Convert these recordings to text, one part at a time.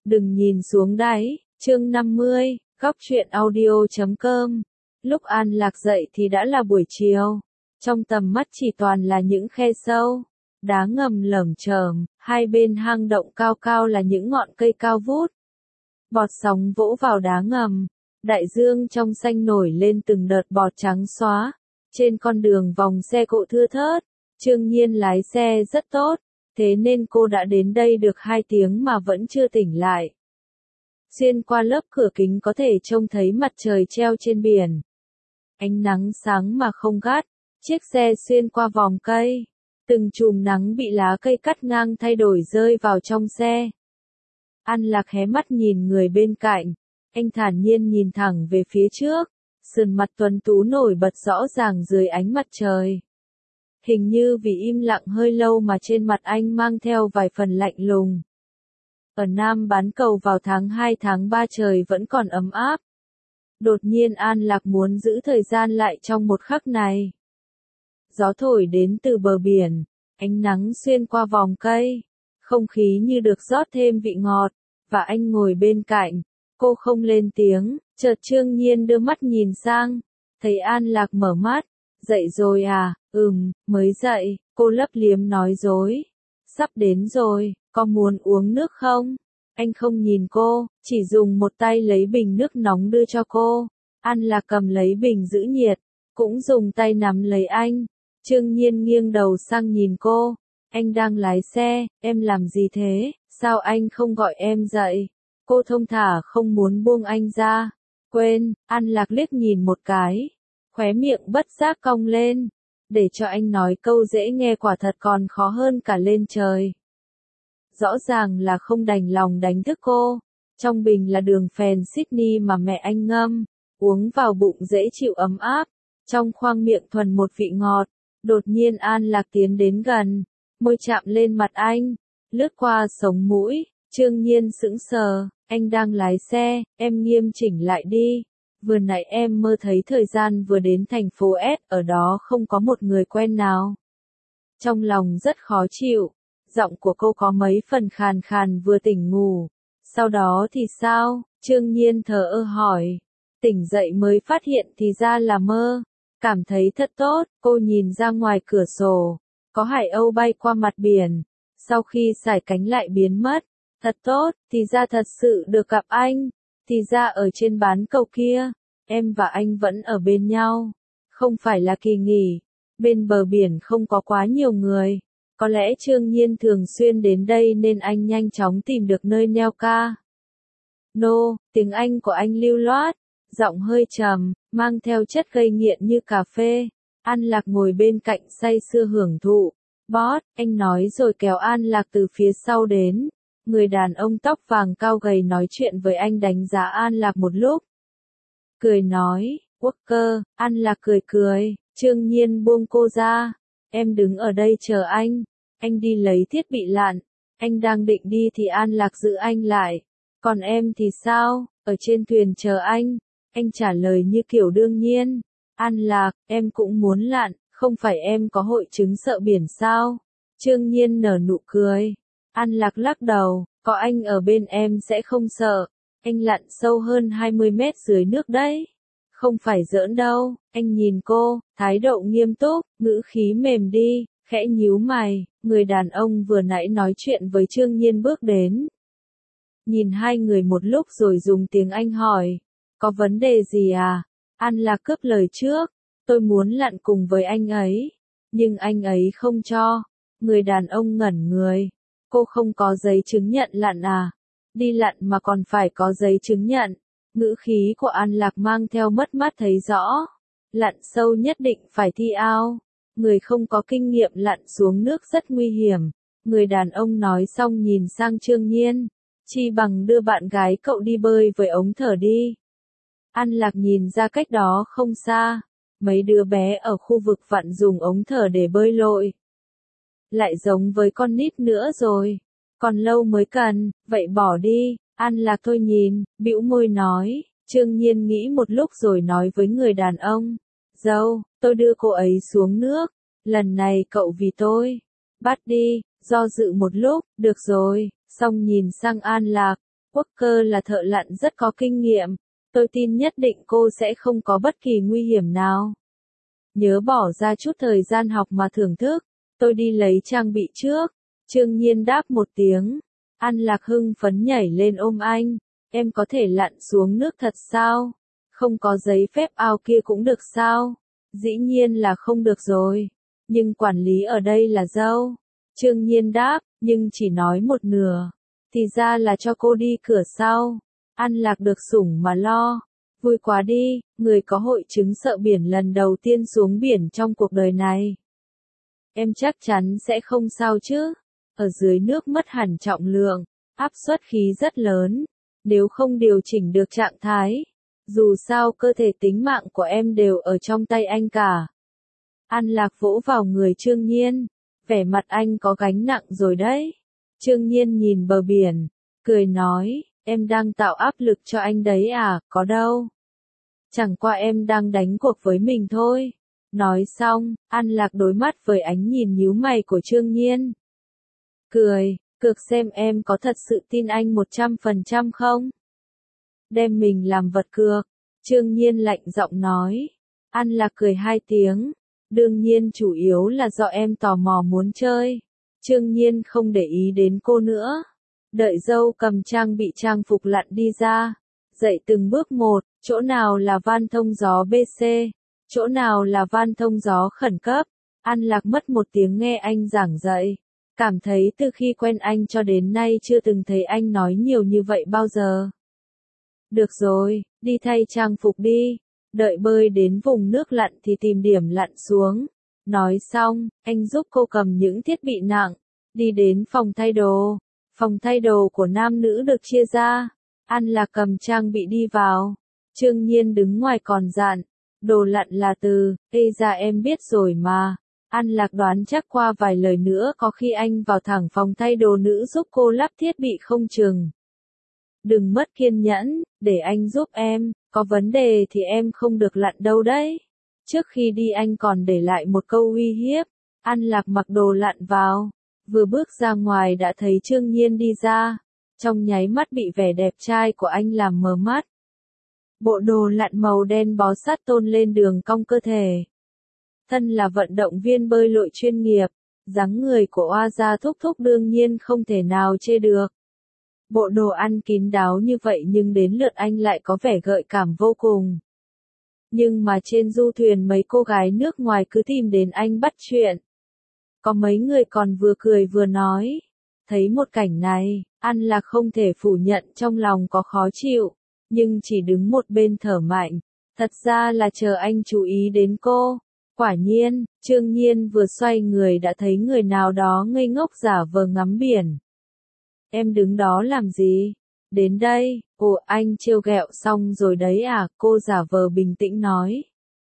Đừng nhìn xuống đáy, chương 50, góc truyện audio.com. Lúc An Lạc dậy thì đã là buổi chiều. Trong tầm mắt chỉ toàn là những khe sâu, đá ngầm lởm chởm, hai bên hang động cao cao là những ngọn cây cao vút. Bọt sóng vỗ vào đá ngầm, đại dương trong xanh nổi lên từng đợt bọt trắng xóa. Trên con đường vòng xe cộ thưa thớt, Trương Nhiên lái xe rất tốt, thế nên cô đã đến đây được 2 tiếng mà vẫn chưa tỉnh lại. Xuyên qua lớp cửa kính có thể trông thấy mặt trời treo trên biển. Ánh nắng sáng mà không gắt, chiếc xe xuyên qua vòng cây. Từng chùm nắng bị lá cây cắt ngang thay đổi rơi vào trong xe. An Lạc hé mắt nhìn người bên cạnh, anh thản nhiên nhìn thẳng về phía trước, sườn mặt tuấn tú nổi bật rõ ràng dưới ánh mặt trời. Hình như vì im lặng hơi lâu mà trên mặt anh mang theo vài phần lạnh lùng. Ở Nam bán cầu vào tháng 2 tháng 3 trời vẫn còn ấm áp. Đột nhiên An Lạc muốn giữ thời gian lại trong một khắc này. Gió thổi đến từ bờ biển, ánh nắng xuyên qua vòng cây, không khí như được rót thêm vị ngọt, và anh ngồi bên cạnh. Cô không lên tiếng, chợt Trương Nhiên đưa mắt nhìn sang, thấy An Lạc mở mắt. Dậy rồi à? Mới dậy, cô lấp liếm nói dối. Sắp đến rồi, có muốn uống nước không? Anh không nhìn cô, chỉ dùng một tay lấy bình nước nóng đưa cho cô. An Lạc cầm lấy bình giữ nhiệt, cũng dùng tay nắm lấy anh. Trương Nhiên nghiêng đầu sang nhìn cô. Anh đang lái xe, em làm gì thế? Sao anh không gọi em dậy? Cô thông thả không muốn buông anh ra. Quên, An Lạc liếc nhìn một cái. Khóe miệng bất giác cong lên. Để cho anh nói câu dễ nghe quả thật còn khó hơn cả lên trời. Rõ ràng là không đành lòng đánh thức cô. Trong bình là đường phèn Sydney mà mẹ anh ngâm. Uống vào bụng dễ chịu ấm áp. Trong khoang miệng thuần một vị ngọt. Đột nhiên An Lạc tiến đến gần. Môi chạm lên mặt anh. Lướt qua sống mũi. Trương Nhiên sững sờ. Anh đang lái xe, em nghiêm chỉnh lại đi. Vừa nãy em mơ thấy thời gian vừa đến thành phố S, ở đó không có một người quen nào. Trong lòng rất khó chịu, giọng của cô có mấy phần khàn khàn vừa tỉnh ngủ. Sau đó thì sao? Trương Nhiên thờ ơ hỏi. Tỉnh dậy mới phát hiện thì ra là mơ. Cảm thấy thật tốt, cô nhìn ra ngoài cửa sổ. Có hải âu bay qua mặt biển. Sau khi sải cánh lại biến mất. Thật tốt, thì ra thật sự được gặp anh. Thì ra ở trên bán cầu kia, em và anh vẫn ở bên nhau. Không phải là kỳ nghỉ. Bên bờ biển không có quá nhiều người. Có lẽ Trương Nhiên thường xuyên đến đây nên anh nhanh chóng tìm được nơi neo ca. Nô, tiếng Anh của anh lưu loát, giọng hơi trầm, mang theo chất gây nghiện như cà phê. An Lạc ngồi bên cạnh say sưa hưởng thụ. Boss, anh nói rồi kéo An Lạc từ phía sau đến. Người đàn ông tóc vàng cao gầy nói chuyện với anh đánh giá An Lạc một lúc. Cười nói, Walker, An Lạc cười cười, Trương Nhiên buông cô ra. Em đứng ở đây chờ anh đi lấy thiết bị lặn. Anh đang định đi thì An Lạc giữ anh lại. Còn em thì sao? Ở trên thuyền chờ anh trả lời như kiểu đương nhiên. An Lạc, em cũng muốn lặn, không phải em có hội chứng sợ biển sao? Trương Nhiên nở nụ cười. An Lạc lắc đầu, có anh ở bên em sẽ không sợ. Anh lặn sâu hơn 20 mét dưới nước đấy. Không phải giỡn đâu. Anh nhìn cô, thái độ nghiêm túc, ngữ khí mềm đi, khẽ nhíu mày. Người đàn ông vừa nãy nói chuyện với Trương Nhiên bước đến. Nhìn hai người một lúc rồi dùng tiếng Anh hỏi. Có vấn đề gì à? An Lạc cướp lời trước. Tôi muốn lặn cùng với anh ấy. Nhưng anh ấy không cho. Người đàn ông ngẩn người. Cô không có giấy chứng nhận lặn à? Đi lặn mà còn phải có giấy chứng nhận. Ngữ khí của An Lạc mang theo mất mát thấy rõ. Lặn sâu nhất định phải thi ao. Người không có kinh nghiệm lặn xuống nước rất nguy hiểm. Người đàn ông nói xong nhìn sang Trương Nhiên. Chi bằng đưa bạn gái cậu đi bơi với ống thở đi. An Lạc nhìn ra cách đó không xa. Mấy đứa bé ở khu vực vặn dùng ống thở để bơi lội. Lại giống với con nít nữa rồi. Còn lâu mới cần, vậy bỏ đi. An Lạc thôi nhìn, bĩu môi nói. Trương Nhiên nghĩ một lúc rồi nói với người đàn ông. Dâu, tôi đưa cô ấy xuống nước. Lần này cậu vì tôi. Bắt đi, do dự một lúc, được rồi. Xong nhìn sang An Lạc. Walker là thợ lặn rất có kinh nghiệm. Tôi tin nhất định cô sẽ không có bất kỳ nguy hiểm nào. Nhớ bỏ ra chút thời gian học mà thưởng thức. Tôi đi lấy trang bị trước. Trương Nhiên đáp một tiếng. An Lạc hưng phấn nhảy lên ôm anh. Em có thể lặn xuống nước thật sao? Không có giấy phép ao kia cũng được sao? Dĩ nhiên là không được rồi. Nhưng quản lý ở đây là dâu. Trương Nhiên đáp, nhưng chỉ nói một nửa. Thì ra là cho cô đi cửa sau. An Lạc được sủng mà lo. Vui quá đi, người có hội chứng sợ biển lần đầu tiên xuống biển trong cuộc đời này. Em chắc chắn sẽ không sao chứ. Ở dưới nước mất hẳn trọng lượng, áp suất khí rất lớn. Nếu không điều chỉnh được trạng thái, dù sao cơ thể tính mạng của em đều ở trong tay anh cả. An Lạc vỗ vào người Trương Nhiên. Vẻ mặt anh có gánh nặng rồi đấy. Trương Nhiên nhìn bờ biển, cười nói, em đang tạo áp lực cho anh đấy à, có đâu. Chẳng qua em đang đánh cuộc với mình thôi. Nói xong, An Lạc đối mắt với ánh nhìn nhíu mày của Trương Nhiên. Cười, cược xem em có thật sự tin anh 100% không? Đem mình làm vật cược. Trương Nhiên lạnh giọng nói. An Lạc cười 2 tiếng. Đương nhiên chủ yếu là do em tò mò muốn chơi. Trương Nhiên không để ý đến cô nữa. Đợi dâu cầm trang bị trang phục lặn đi ra. Dậy từng bước một, chỗ nào là van thông gió BC, chỗ nào là van thông gió khẩn cấp. An Lạc mất 1 tiếng nghe anh giảng dạy. Cảm thấy từ khi quen anh cho đến nay chưa từng thấy anh nói nhiều như vậy bao giờ. Được rồi, đi thay trang phục đi. Đợi bơi đến vùng nước lặn thì tìm điểm lặn xuống. Nói xong, anh giúp cô cầm những thiết bị nặng. Đi đến phòng thay đồ. Phòng thay đồ của nam nữ được chia ra. An Lạc cầm trang bị đi vào. Trương Nhiên đứng ngoài còn dặn. Đồ lặn là từ, ê ra em biết rồi mà. An Lạc đoán chắc qua vài lời nữa có khi anh vào thẳng phòng thay đồ nữ giúp cô lắp thiết bị không chừng. Đừng mất kiên nhẫn, để anh giúp em, có vấn đề thì em không được lặn đâu đấy. Trước khi đi anh còn để lại một câu uy hiếp. An Lạc mặc đồ lặn vào. Vừa bước ra ngoài đã thấy Trương Nhiên đi ra. Trong nháy mắt bị vẻ đẹp trai của anh làm mờ mắt. Bộ đồ lặn màu đen bó sát tôn lên đường cong cơ thể. Thân là vận động viên bơi lội chuyên nghiệp, dáng người của Oa Gia Thúc Thúc đương nhiên không thể nào chê được. Bộ đồ ăn kín đáo như vậy nhưng đến lượt anh lại có vẻ gợi cảm vô cùng. Nhưng mà trên du thuyền mấy cô gái nước ngoài cứ tìm đến anh bắt chuyện. Có mấy người còn vừa cười vừa nói. Thấy một cảnh này, An Lạc không thể phủ nhận trong lòng có khó chịu, nhưng chỉ đứng một bên thở mạnh. Thật ra là chờ anh chú ý đến cô. Quả nhiên, Trương Nhiên vừa xoay người đã thấy người nào đó ngây ngốc giả vờ ngắm biển. Em đứng đó làm gì? Đến đây, ồ anh trêu ghẹo xong rồi đấy à, cô giả vờ bình tĩnh nói.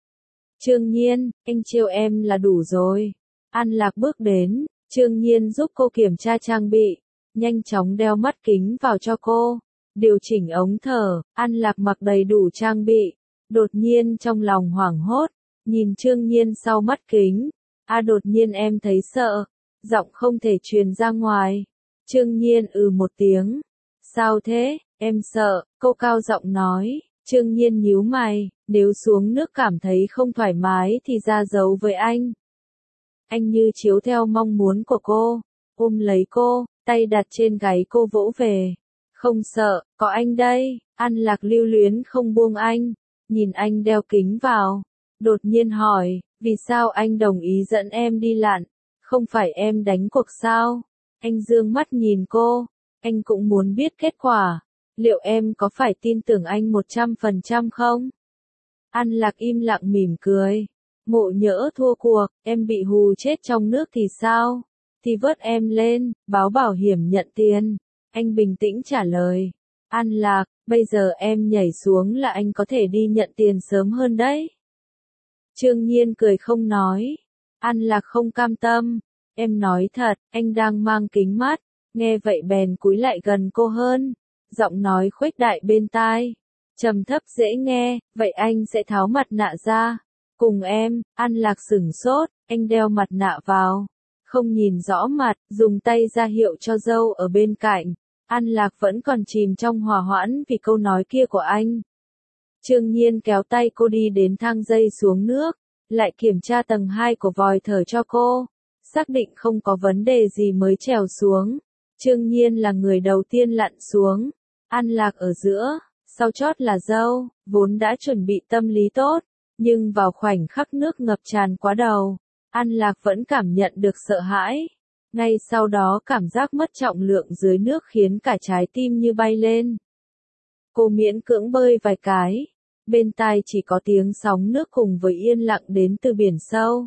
Trương Nhiên, anh trêu em là đủ rồi. An Lạc bước đến, Trương Nhiên giúp cô kiểm tra trang bị, nhanh chóng đeo mắt kính vào cho cô, điều chỉnh ống thở. An Lạc mặc đầy đủ trang bị, đột nhiên trong lòng hoảng hốt, nhìn Trương Nhiên sau mắt kính. Đột nhiên em thấy sợ, giọng không thể truyền ra ngoài. Trương Nhiên một tiếng. Sao thế, em sợ, cô cao giọng nói. Trương Nhiên nhíu mày, nếu xuống nước cảm thấy không thoải mái thì ra dấu với anh. Anh như chiếu theo mong muốn của cô, ôm lấy cô, tay đặt trên gáy cô vỗ về. Không sợ, có anh đây. An Lạc lưu luyến không buông anh, nhìn anh đeo kính vào. Đột nhiên hỏi, vì sao anh đồng ý dẫn em đi lặn? Không phải em đánh cuộc sao? Anh dương mắt nhìn cô, anh cũng muốn biết kết quả. Liệu em có phải tin tưởng anh 100% không? An Lạc im lặng mỉm cười. Ngộ nhỡ thua cuộc, em bị hù chết trong nước thì sao? Thì vớt em lên, báo bảo hiểm nhận tiền. Anh bình tĩnh trả lời. An Lạc, bây giờ em nhảy xuống là anh có thể đi nhận tiền sớm hơn đấy. Trương Nhiên cười không nói. An Lạc không cam tâm. Em nói thật, anh đang mang kính mắt. Nghe vậy bèn cúi lại gần cô hơn. Giọng nói khuếch đại bên tai. Trầm thấp dễ nghe, vậy anh sẽ tháo mặt nạ ra. Cùng em. An Lạc sửng sốt, anh đeo mặt nạ vào. Không nhìn rõ mặt, dùng tay ra hiệu cho dâu ở bên cạnh. An Lạc vẫn còn chìm trong hỏa hoãn vì câu nói kia của anh. Trương Nhiên kéo tay cô đi đến thang dây xuống nước, lại kiểm tra tầng 2 của vòi thở cho cô, xác định không có vấn đề gì mới trèo xuống. Trương Nhiên là người đầu tiên lặn xuống, An Lạc ở giữa, sau chót là dâu, vốn đã chuẩn bị tâm lý tốt, nhưng vào khoảnh khắc nước ngập tràn quá đầu, An Lạc vẫn cảm nhận được sợ hãi. Ngay sau đó cảm giác mất trọng lượng dưới nước khiến cả trái tim như bay lên. Cô miễn cưỡng bơi vài cái, bên tai chỉ có tiếng sóng nước cùng với yên lặng đến từ biển sâu,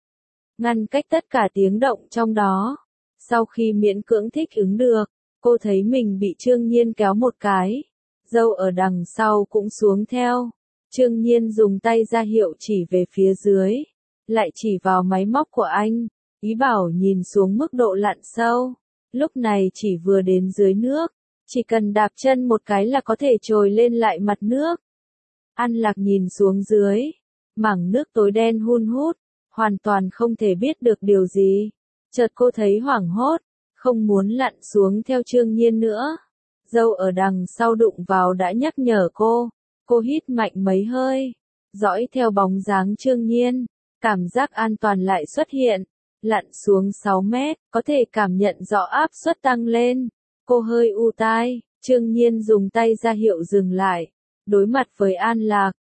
ngăn cách tất cả tiếng động trong đó. Sau khi miễn cưỡng thích ứng được, cô thấy mình bị Trương Nhiên kéo một cái, dâu ở đằng sau cũng xuống theo. Trương Nhiên dùng tay ra hiệu chỉ về phía dưới, lại chỉ vào máy móc của anh, ý bảo nhìn xuống mức độ lặn sâu. Lúc này chỉ vừa đến dưới nước, chỉ cần đạp chân một cái là có thể trồi lên lại mặt nước. An Lạc nhìn xuống dưới, mảng nước tối đen hun hút, hoàn toàn không thể biết được điều gì. Chợt cô thấy hoảng hốt, không muốn lặn xuống theo Trương Nhiên nữa. Dâu ở đằng sau đụng vào đã nhắc nhở cô. Cô hít mạnh mấy hơi, dõi theo bóng dáng Trương Nhiên, cảm giác an toàn lại xuất hiện. Lặn xuống 6 mét, có thể cảm nhận rõ áp suất tăng lên. Cô hơi u tai, Trương Nhiên dùng tay ra hiệu dừng lại. Đối mặt với An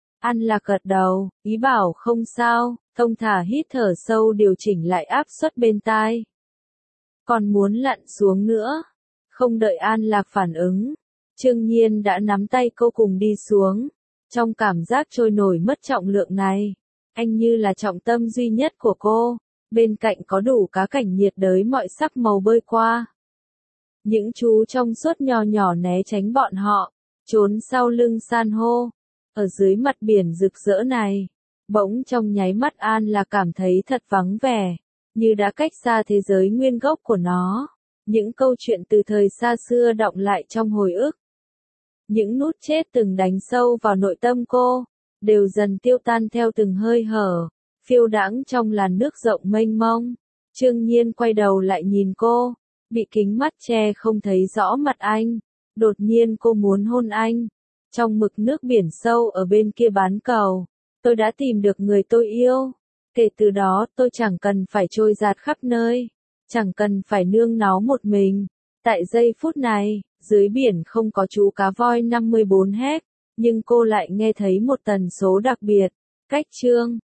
Lạc gật đầu, ý bảo không sao, thông thả hít thở sâu điều chỉnh lại áp suất bên tai. Còn muốn lặn xuống nữa. Không đợi An Lạc phản ứng, Trương Nhiên đã nắm tay cô cùng đi xuống. Trong cảm giác trôi nổi mất trọng lượng này, anh như là trọng tâm duy nhất của cô. Bên cạnh có đủ cá cảnh nhiệt đới mọi sắc màu bơi qua. Những chú trong suốt nhỏ nhỏ né tránh bọn họ, trốn sau lưng san hô. Ở dưới mặt biển rực rỡ này, bỗng trong nháy mắt An là cảm thấy thật vắng vẻ, như đã cách xa thế giới nguyên gốc của nó. Những câu chuyện từ thời xa xưa đọng lại trong hồi ức. Những nút chết từng đánh sâu vào nội tâm cô, đều dần tiêu tan theo từng hơi hở, phiêu đãng trong làn nước rộng mênh mông. Trương Nhiên quay đầu lại nhìn cô, bị kính mắt che không thấy rõ mặt anh. Đột nhiên cô muốn hôn anh. Trong mực nước biển sâu ở bên kia bán cầu, tôi đã tìm được người tôi yêu. Kể từ đó tôi chẳng cần phải trôi dạt khắp nơi, chẳng cần phải nương náu một mình. Tại giây phút này, dưới biển không có chú cá voi 54 héc, nhưng cô lại nghe thấy một tần số đặc biệt. Cách chương